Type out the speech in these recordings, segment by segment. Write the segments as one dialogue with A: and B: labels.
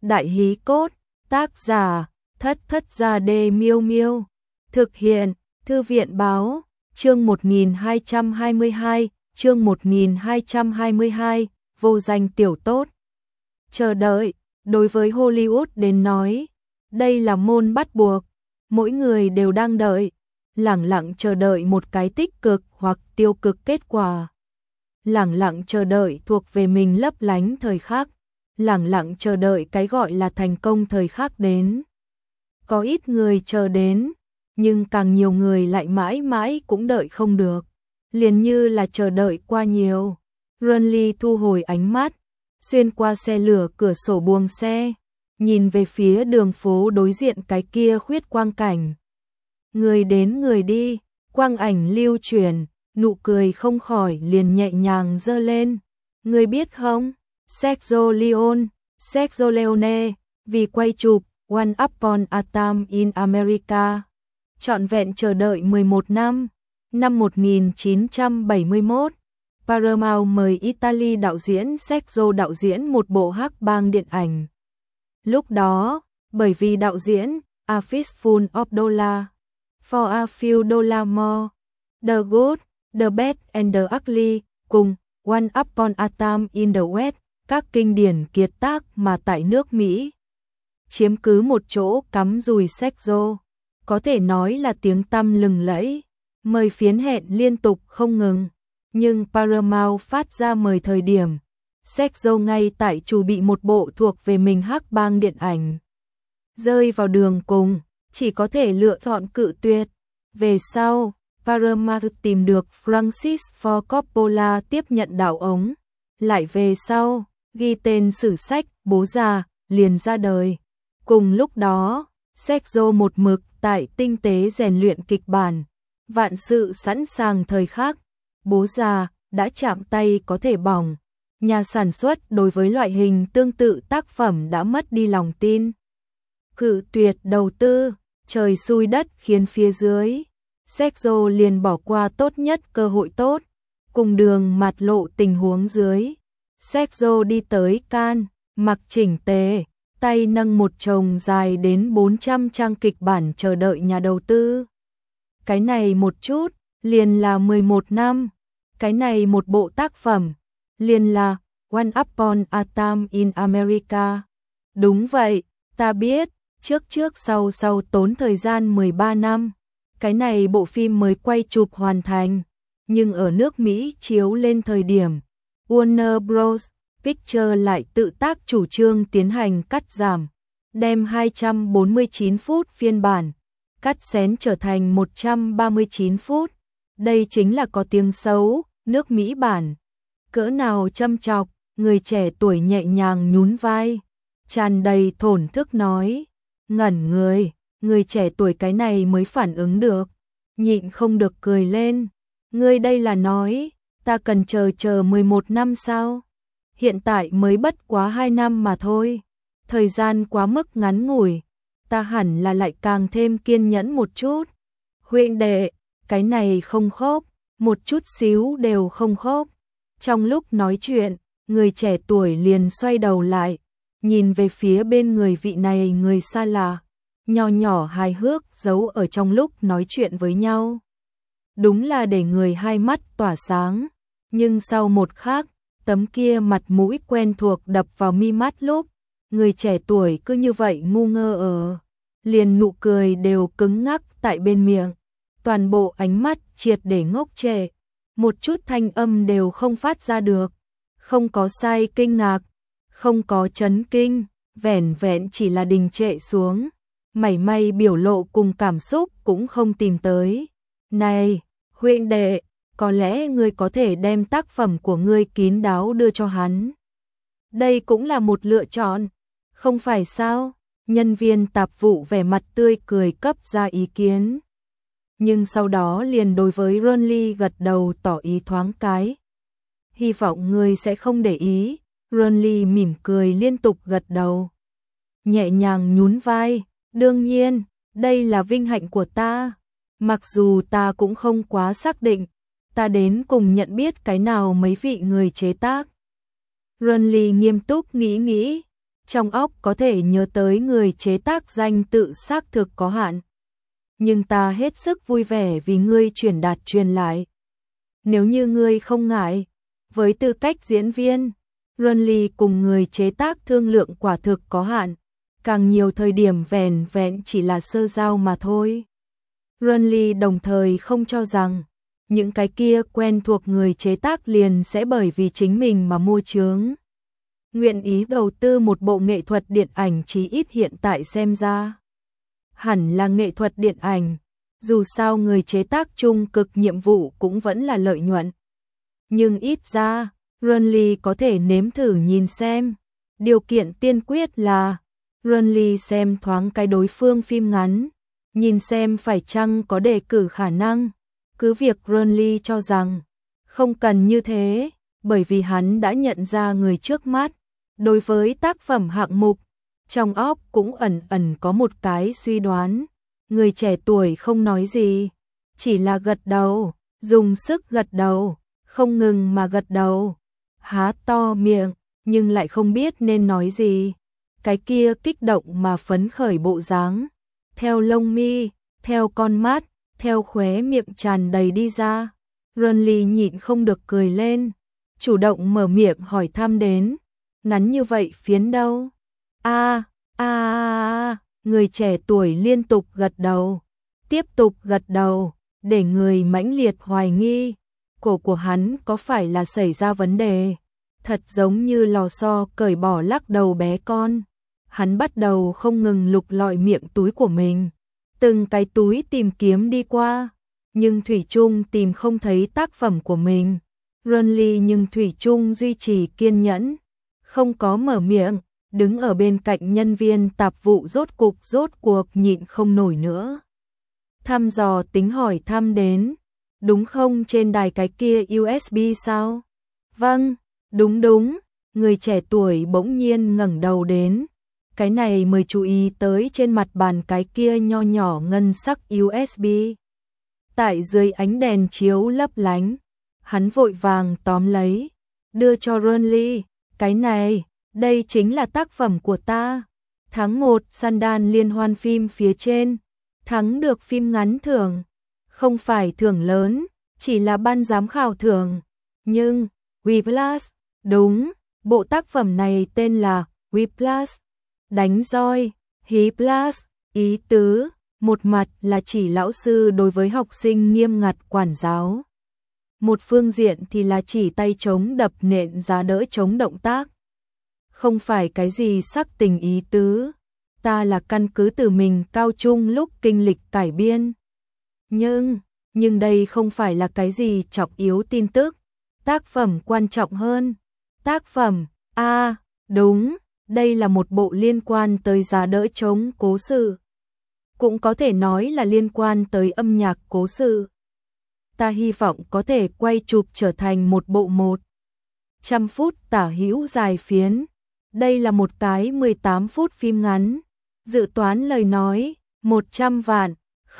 A: Đại hí cốt, tác giả, Thất Thất Gia Đê Miêu Miêu. Thực hiện, Thư viện báo, chương 1222, chương 1222, vô danh tiểu tốt. Chờ đợi, đối với Hollywood đến nói, đây là môn bắt buộc, mỗi người đều đang đợi, lẳng lặng chờ đợi một cái tích cực hoặc tiêu cực kết quả. Lẳng lặng chờ đợi thuộc về mình lấp lánh thời khắc, lẳng lặng chờ đợi cái gọi là thành công thời khắc đến. Có ít người chờ đến, nhưng càng nhiều người lại mãi mãi cũng đợi không được, liền như là chờ đợi qua nhiều. Runley thu hồi ánh mắt, xuyên qua xe lửa cửa sổ buồng xe, nhìn về phía đường phố đối diện cái kia khuyết quang cảnh. Người đến người đi, quang ảnh lưu truyền, nụ cười không khỏi liền nhẹ nhàng giơ lên. Người biết không, Sergio Leone, vì quay chụp Once Upon a Time in America, trọn vẹn chờ đợi 11 năm. Năm 1971, Paramount mời Italy đạo diễn Sergio đạo diễn một bộ hắc bang điện ảnh. Lúc đó, bởi vì đạo diễn A Fistful of Dollar, For a Few Dollar More, The Good, The Bad and the Ugly, cùng Once Upon a Time in the West, các kinh điển kiệt tác mà tại nước Mỹ chiếm cứ một chỗ cắm rùi Sergio, có thể nói là tiếng tăm lừng lẫy, mời phiến hẹn liên tục không ngừng. Nhưng Paramount phát ra mời thời điểm, Sergio ngay tại chuẩn bị một bộ thuộc về mình hắc bang điện ảnh. Rơi vào đường cùng, chỉ có thể lựa chọn cự tuyệt. Về sau, Paramount tìm được Francis Ford Coppola tiếp nhận đạo ống. Lại về sau, ghi tên sử sách Bố Già liền ra đời. Cùng lúc đó, Sergio một mực tại tinh tế rèn luyện kịch bản. Vạn sự sẵn sàng thời khắc, Bố Già đã chạm tay có thể bỏng. Nhà sản xuất đối với loại hình tương tự tác phẩm đã mất đi lòng tin. Cự tuyệt đầu tư, trời xui đất khiến phía dưới. Sergio liền bỏ qua tốt nhất cơ hội tốt. Cùng đường mặt lộ tình huống dưới, Sergio đi tới Cannes, mặc chỉnh tề, tay nâng một chồng dài đến 400 trang kịch bản chờ đợi nhà đầu tư. Cái này một chút, liền là 11 năm. Cái này một bộ tác phẩm, liền là Once Upon a Time in America. Đúng vậy, ta biết, trước sau tốn thời gian 13 năm. Cái này bộ phim mới quay chụp hoàn thành, nhưng ở nước Mỹ chiếu lên thời điểm, Warner Bros. Pictures lại tự tác chủ trương tiến hành cắt giảm, đem 249 phút phiên bản, cắt xén trở thành 139 phút. Đây chính là có tiếng xấu, nước Mỹ bản. Cỡ nào châm chọc, người trẻ tuổi nhẹ nhàng nhún vai, tràn đầy thổn thức nói, ngẩn người trẻ tuổi cái này mới phản ứng được, nhịn không được cười lên. Ngươi đây là nói, ta cần chờ 11 năm sao? Hiện tại mới bất quá 2 năm mà thôi, thời gian quá mức ngắn ngủi, ta hẳn là lại càng thêm kiên nhẫn một chút. Huynh đệ, cái này không khớp, một chút xíu đều không khớp. Trong lúc nói chuyện, người trẻ tuổi liền xoay đầu lại, nhìn về phía bên người vị này người xa lạ, nho nhỏ hài hước giấu ở trong lúc nói chuyện với nhau. Đúng là để người hai mắt tỏa sáng, nhưng sau một khắc, tấm kia mặt mũi quen thuộc đập vào mi mắt lúc, người trẻ tuổi cứ như vậy ngu ngơ liền nụ cười đều cứng ngắc tại bên miệng, toàn bộ ánh mắt triệt để ngốc trệ, một chút thanh âm đều không phát ra được, không có sai kinh ngạc, không có chấn kinh, vẻn vẹn chỉ là đình trệ xuống, mảy may biểu lộ cùng cảm xúc cũng không tìm tới. Này, huynh đệ, có lẽ ngươi có thể đem tác phẩm của ngươi kín đáo đưa cho hắn. Đây cũng là một lựa chọn, không phải sao? Nhân viên tạp vụ vẻ mặt tươi cười cấp ra ý kiến. Nhưng sau đó liền đối với Runley gật đầu tỏ ý thoáng cái. Hy vọng ngươi sẽ không để ý. Runley mỉm cười liên tục gật đầu, nhẹ nhàng nhún vai. Đương nhiên, đây là vinh hạnh của ta. Mặc dù ta cũng không quá xác định, ta đến cùng nhận biết cái nào mấy vị người chế tác. Runley nghiêm túc nghĩ, trong óc có thể nhớ tới người chế tác danh tự xác thực có hạn. Nhưng ta hết sức vui vẻ vì ngươi truyền đạt truyền lại. Nếu như ngươi không ngại, với tư cách diễn viên, Runly cùng người chế tác thương lượng quả thực có hạn, càng nhiều thời điểm vẻn vẹn chỉ là sơ giao mà thôi. Runly đồng thời không cho rằng những cái kia quen thuộc người chế tác liền sẽ bởi vì chính mình mà mua chướng. Nguyện ý đầu tư một bộ nghệ thuật điện ảnh chí ít hiện tại xem ra. Hẳn là nghệ thuật điện ảnh, dù sao người chế tác chung cực nhiệm vụ cũng vẫn là lợi nhuận. Nhưng ít ra, Runly có thể nếm thử nhìn xem. Điều kiện tiên quyết là Runly xem thoáng cái đối phương phim ngắn, nhìn xem phải chăng có đề cử khả năng. Cứ việc Runly cho rằng không cần như thế, bởi vì hắn đã nhận ra người trước mắt. Đối với tác phẩm hạng mục, trong óc cũng ẩn ẩn có một cái suy đoán. Người trẻ tuổi không nói gì, chỉ là gật đầu, dùng sức gật đầu, không ngừng mà gật đầu. Há to miệng, nhưng lại không biết nên nói gì. Cái kia kích động mà phấn khởi bộ dáng, theo lông mi, theo con mắt, theo khóe miệng tràn đầy đi ra. Runly nhịn không được cười lên, chủ động mở miệng hỏi thăm đến. Ngắn như vậy phiến đâu? Người trẻ tuổi liên tục gật đầu, tiếp tục gật đầu, để người mãnh liệt hoài nghi. Cổ của hắn có phải là xảy ra vấn đề? Thật giống như lò xo cởi bỏ lắc đầu bé con. Hắn bắt đầu không ngừng lục lọi miệng túi của mình, từng cái túi tìm kiếm đi qua, nhưng thủy chung tìm không thấy tác phẩm của mình. Runly nhưng thủy chung duy trì kiên nhẫn, không có mở miệng, đứng ở bên cạnh nhân viên tạp vụ rốt cuộc nhịn không nổi nữa. Thăm dò tính hỏi thăm đến, đúng không, trên đài cái kia USB sao? Vâng, đúng, người trẻ tuổi bỗng nhiên ngẩng đầu đến. Cái này mới chú ý tới trên mặt bàn cái kia nho nhỏ ngân sắc USB. Tại dưới ánh đèn chiếu lấp lánh, hắn vội vàng tóm lấy, đưa cho Runly. Cái này, đây chính là tác phẩm của ta. Tháng 1 Sundance liên hoan phim phía trên, thắng được phim ngắn thưởng. Không phải thưởng lớn, chỉ là ban giám khảo thưởng. Nhưng, Whiplash, đúng, bộ tác phẩm này tên là Whiplash. Đánh roi, Whiplash, ý tứ, một mặt là chỉ lão sư đối với học sinh nghiêm ngặt quản giáo. Một phương diện thì là chỉ tay chống đập nện giá đỡ chống động tác. Không phải cái gì sắc tình ý tứ, ta là căn cứ từ mình cao trung lúc kinh lịch cải biên. Nhưng đây không phải là cái gì trọng yếu tin tức, tác phẩm quan trọng hơn. Tác phẩm, đúng, đây là một bộ liên quan tới giá đỡ chống cố sự. Cũng có thể nói là liên quan tới âm nhạc cố sự. Ta hy vọng có thể quay chụp trở thành một bộ 100 phút tả hữu dài phiến. Đây là một cái 18 phút phim ngắn. Dự toán lời nói, 100 vạn,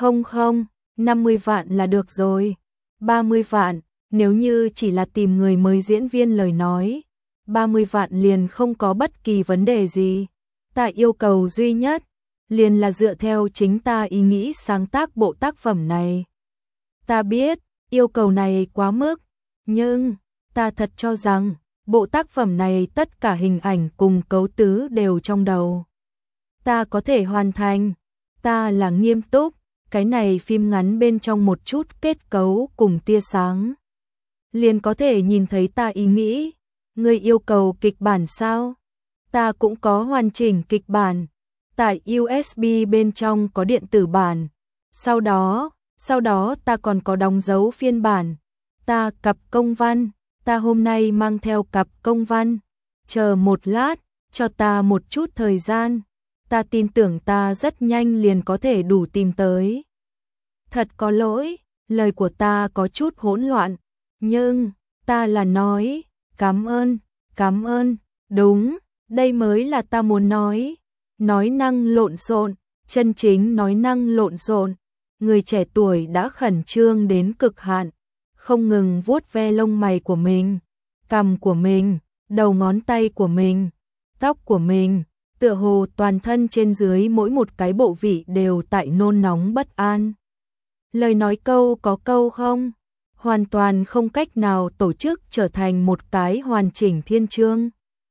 A: 50 vạn là được rồi. 30 vạn, nếu như chỉ là tìm người mới diễn viên lời nói, 30 vạn liền không có bất kỳ vấn đề gì. Ta yêu cầu duy nhất, liền là dựa theo chính ta ý nghĩ sáng tác bộ tác phẩm này. Ta biết, yêu cầu này quá mức, nhưng ta thật cho rằng bộ tác phẩm này tất cả hình ảnh cùng cấu tứ đều trong đầu. Ta có thể hoàn thành, ta là nghiêm túc, cái này phim ngắn bên trong một chút kết cấu cùng tia sáng. Liền có thể nhìn thấy ta ý nghĩ, ngươi yêu cầu kịch bản sao? Ta cũng có hoàn chỉnh kịch bản, tại USB bên trong có điện tử bản. Sau đó ta còn có đóng dấu phiên bản. Ta cặp công văn, ta hôm nay mang theo cặp công văn. Chờ một lát, cho ta một chút thời gian. Ta tin tưởng ta rất nhanh liền có thể đủ tìm tới. Thật có lỗi, lời của ta có chút hỗn loạn, nhưng ta là nói, cảm ơn, đúng, đây mới là ta muốn nói. Nói năng lộn xộn, chân chính nói năng lộn xộn. Người trẻ tuổi đã khẩn trương đến cực hạn, không ngừng vuốt ve lông mày của mình, cằm của mình, đầu ngón tay của mình, tóc của mình, tựa hồ toàn thân trên dưới mỗi một cái bộ vị đều tại nôn nóng bất an. Lời nói câu có câu không, hoàn toàn không cách nào tổ chức trở thành một cái hoàn chỉnh thiên chương.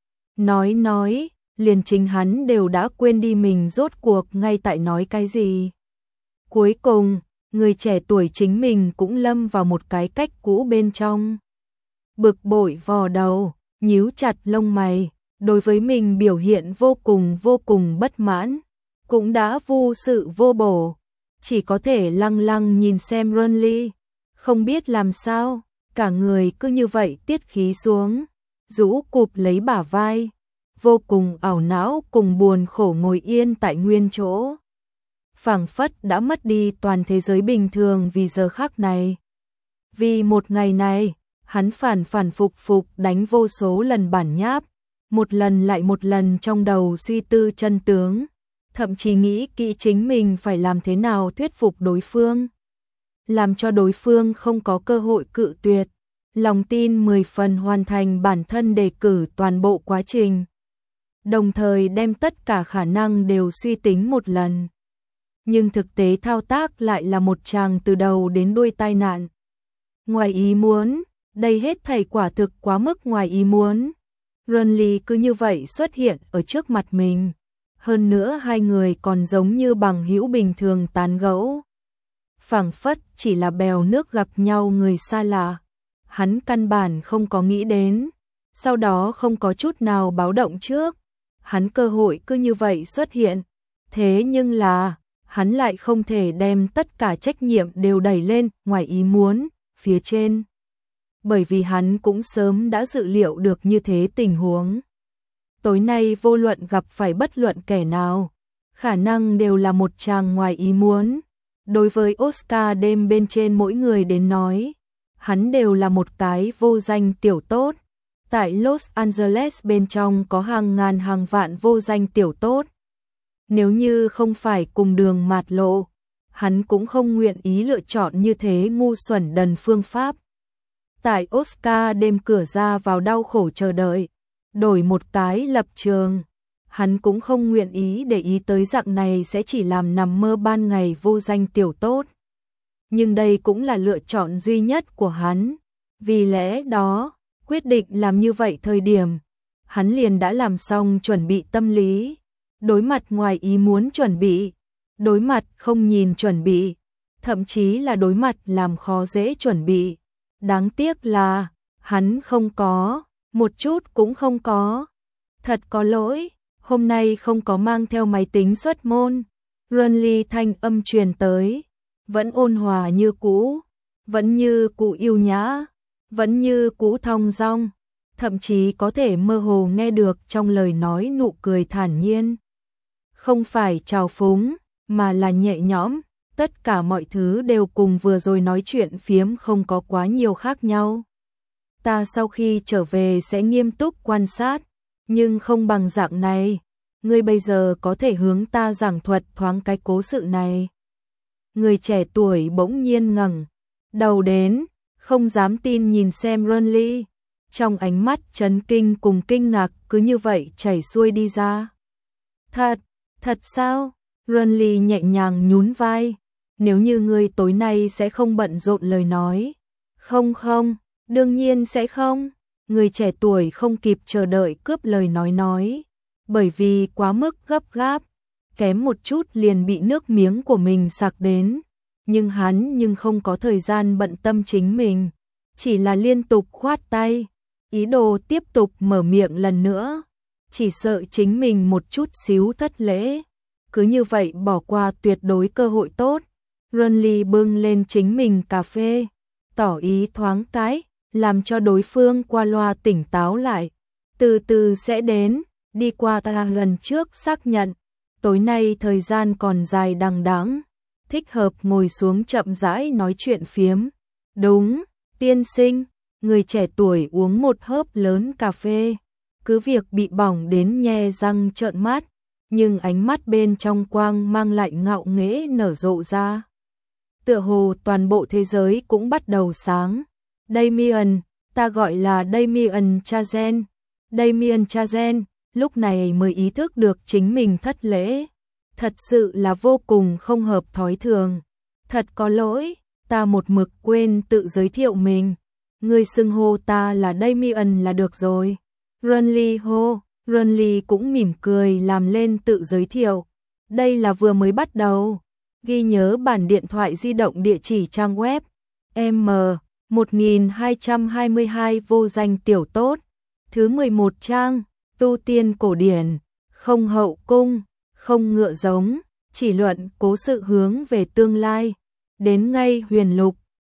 A: Nói, liền chính hắn đều đã quên đi mình rốt cuộc ngay tại nói cái gì. Cuối cùng, người trẻ tuổi chính mình cũng lâm vào một cái cách cũ bên trong. Bực bội vò đầu, nhíu chặt lông mày, đối với mình biểu hiện vô cùng bất mãn, cũng đã vô sự vô bổ, chỉ có thể lăng lăng nhìn xem Renly, không biết làm sao, cả người cứ như vậy tiết khí xuống, rũ cụp lấy bả vai, vô cùng ảo não cùng buồn khổ ngồi yên tại nguyên chỗ. Phảng phất đã mất đi toàn thế giới bình thường vì giờ khắc này. Vì một ngày này, hắn phản phục đánh vô số lần bản nháp, một lần lại một lần trong đầu suy tư chân tướng, thậm chí nghĩ kỹ chính mình phải làm thế nào thuyết phục đối phương, làm cho đối phương không có cơ hội cự tuyệt, lòng tin 10 phần hoàn thành bản thân đề cử toàn bộ quá trình, đồng thời đem tất cả khả năng đều suy tính một lần. Nhưng thực tế thao tác lại là một tràng từ đầu đến đuôi tai nạn. Ngoài ý muốn, đây hết thảy quả thực quá mức ngoài ý muốn. Renly cứ như vậy xuất hiện ở trước mặt mình. Hơn nữa hai người còn giống như bằng hữu bình thường tán gẫu. Phảng phất chỉ là bèo nước gặp nhau người xa lạ. Hắn căn bản không có nghĩ đến. Sau đó không có chút nào báo động trước. Hắn cơ hội cứ như vậy xuất hiện. Thế nhưng là, hắn lại không thể đem tất cả trách nhiệm đều đẩy lên ngoài ý muốn, phía trên. Bởi vì hắn cũng sớm đã dự liệu được như thế tình huống. Tối nay vô luận gặp phải bất luận kẻ nào, khả năng đều là một chàng ngoài ý muốn. Đối với Oscar đêm bên trên mỗi người đến nói, hắn đều là một cái vô danh tiểu tốt. Tại Los Angeles bên trong có hàng ngàn hàng vạn vô danh tiểu tốt. Nếu như không phải cùng đường mạt lộ, hắn cũng không nguyện ý lựa chọn như thế ngu xuẩn đần phương pháp. Tại Oscar đêm cửa ra vào đau khổ chờ đợi, đổi một cái lập trường, hắn cũng không nguyện ý để ý tới dạng này sẽ chỉ làm nằm mơ ban ngày vô danh tiểu tốt. Nhưng đây cũng là lựa chọn duy nhất của hắn, vì lẽ đó, quyết định làm như vậy thời điểm, hắn liền đã làm xong chuẩn bị tâm lý, đối mặt ngoài ý muốn chuẩn bị, đối mặt không nhìn chuẩn bị, thậm chí là đối mặt làm khó dễ chuẩn bị. Đáng tiếc là, hắn không có, một chút cũng không có. Thật có lỗi, hôm nay không có mang theo máy tính xuất môn. Renly thanh âm truyền tới, vẫn ôn hòa như cũ, vẫn như cũ yêu nhã, vẫn như cũ thong dong, thậm chí có thể mơ hồ nghe được trong lời nói nụ cười thản nhiên. Không phải trào phúng, mà là nhẹ nhõm. Tất cả mọi thứ đều cùng vừa rồi nói chuyện phiếm không có quá nhiều khác nhau. Ta sau khi trở về sẽ nghiêm túc quan sát, nhưng không bằng dạng này. Ngươi bây giờ có thể hướng ta giảng thuật thoáng cái cố sự này. Người trẻ tuổi bỗng nhiên ngẩng đầu đến, không dám tin nhìn xem Renly. Trong ánh mắt chấn kinh cùng kinh ngạc cứ như vậy chảy xuôi đi ra. Thật sao? Renly nhẹ nhàng nhún vai. Nếu như ngươi tối nay sẽ không bận rộn lời nói. Không, đương nhiên sẽ không. Người trẻ tuổi không kịp chờ đợi cướp lời nói. Bởi vì quá mức gấp gáp, kém một chút liền bị nước miếng của mình sặc đến. Nhưng hắn không có thời gian bận tâm chính mình. Chỉ là liên tục khoát tay, ý đồ tiếp tục mở miệng lần nữa. Chỉ sợ chính mình một chút xíu thất lễ. Cứ như vậy bỏ qua tuyệt đối cơ hội tốt. Renly bưng lên chính mình cà phê, tỏ ý thoáng cái, làm cho đối phương qua loa tỉnh táo lại. Từ từ sẽ đến, đi qua ta lần trước xác nhận, tối nay thời gian còn dài đằng đẵng, thích hợp ngồi xuống chậm rãi nói chuyện phiếm. Đúng, tiên sinh, người trẻ tuổi uống một hớp lớn cà phê, cứ việc bị bỏng đến nhe răng trợn mắt, nhưng ánh mắt bên trong quang mang lại ngạo nghễ nở rộ ra. Tựa hồ toàn bộ thế giới cũng bắt đầu sáng. Damien, ta gọi là Damien Chazelle. Damien Chazelle, lúc này mới ý thức được chính mình thất lễ. Thật sự là vô cùng không hợp thói thường. Thật có lỗi, ta một mực quên tự giới thiệu mình. Ngươi xưng hô ta là Damien là được rồi. Runley hô, Runley cũng mỉm cười làm lên tự giới thiệu. Đây là vừa mới bắt đầu. Ghi nhớ bản điện thoại di động địa chỉ trang web M1222 vô danh tiểu tốt. Thứ 11 trang, tu tiên cổ điển, không hậu cung, không ngựa giống, chỉ luận cố sự hướng về tương lai. Đến ngay huyền lục,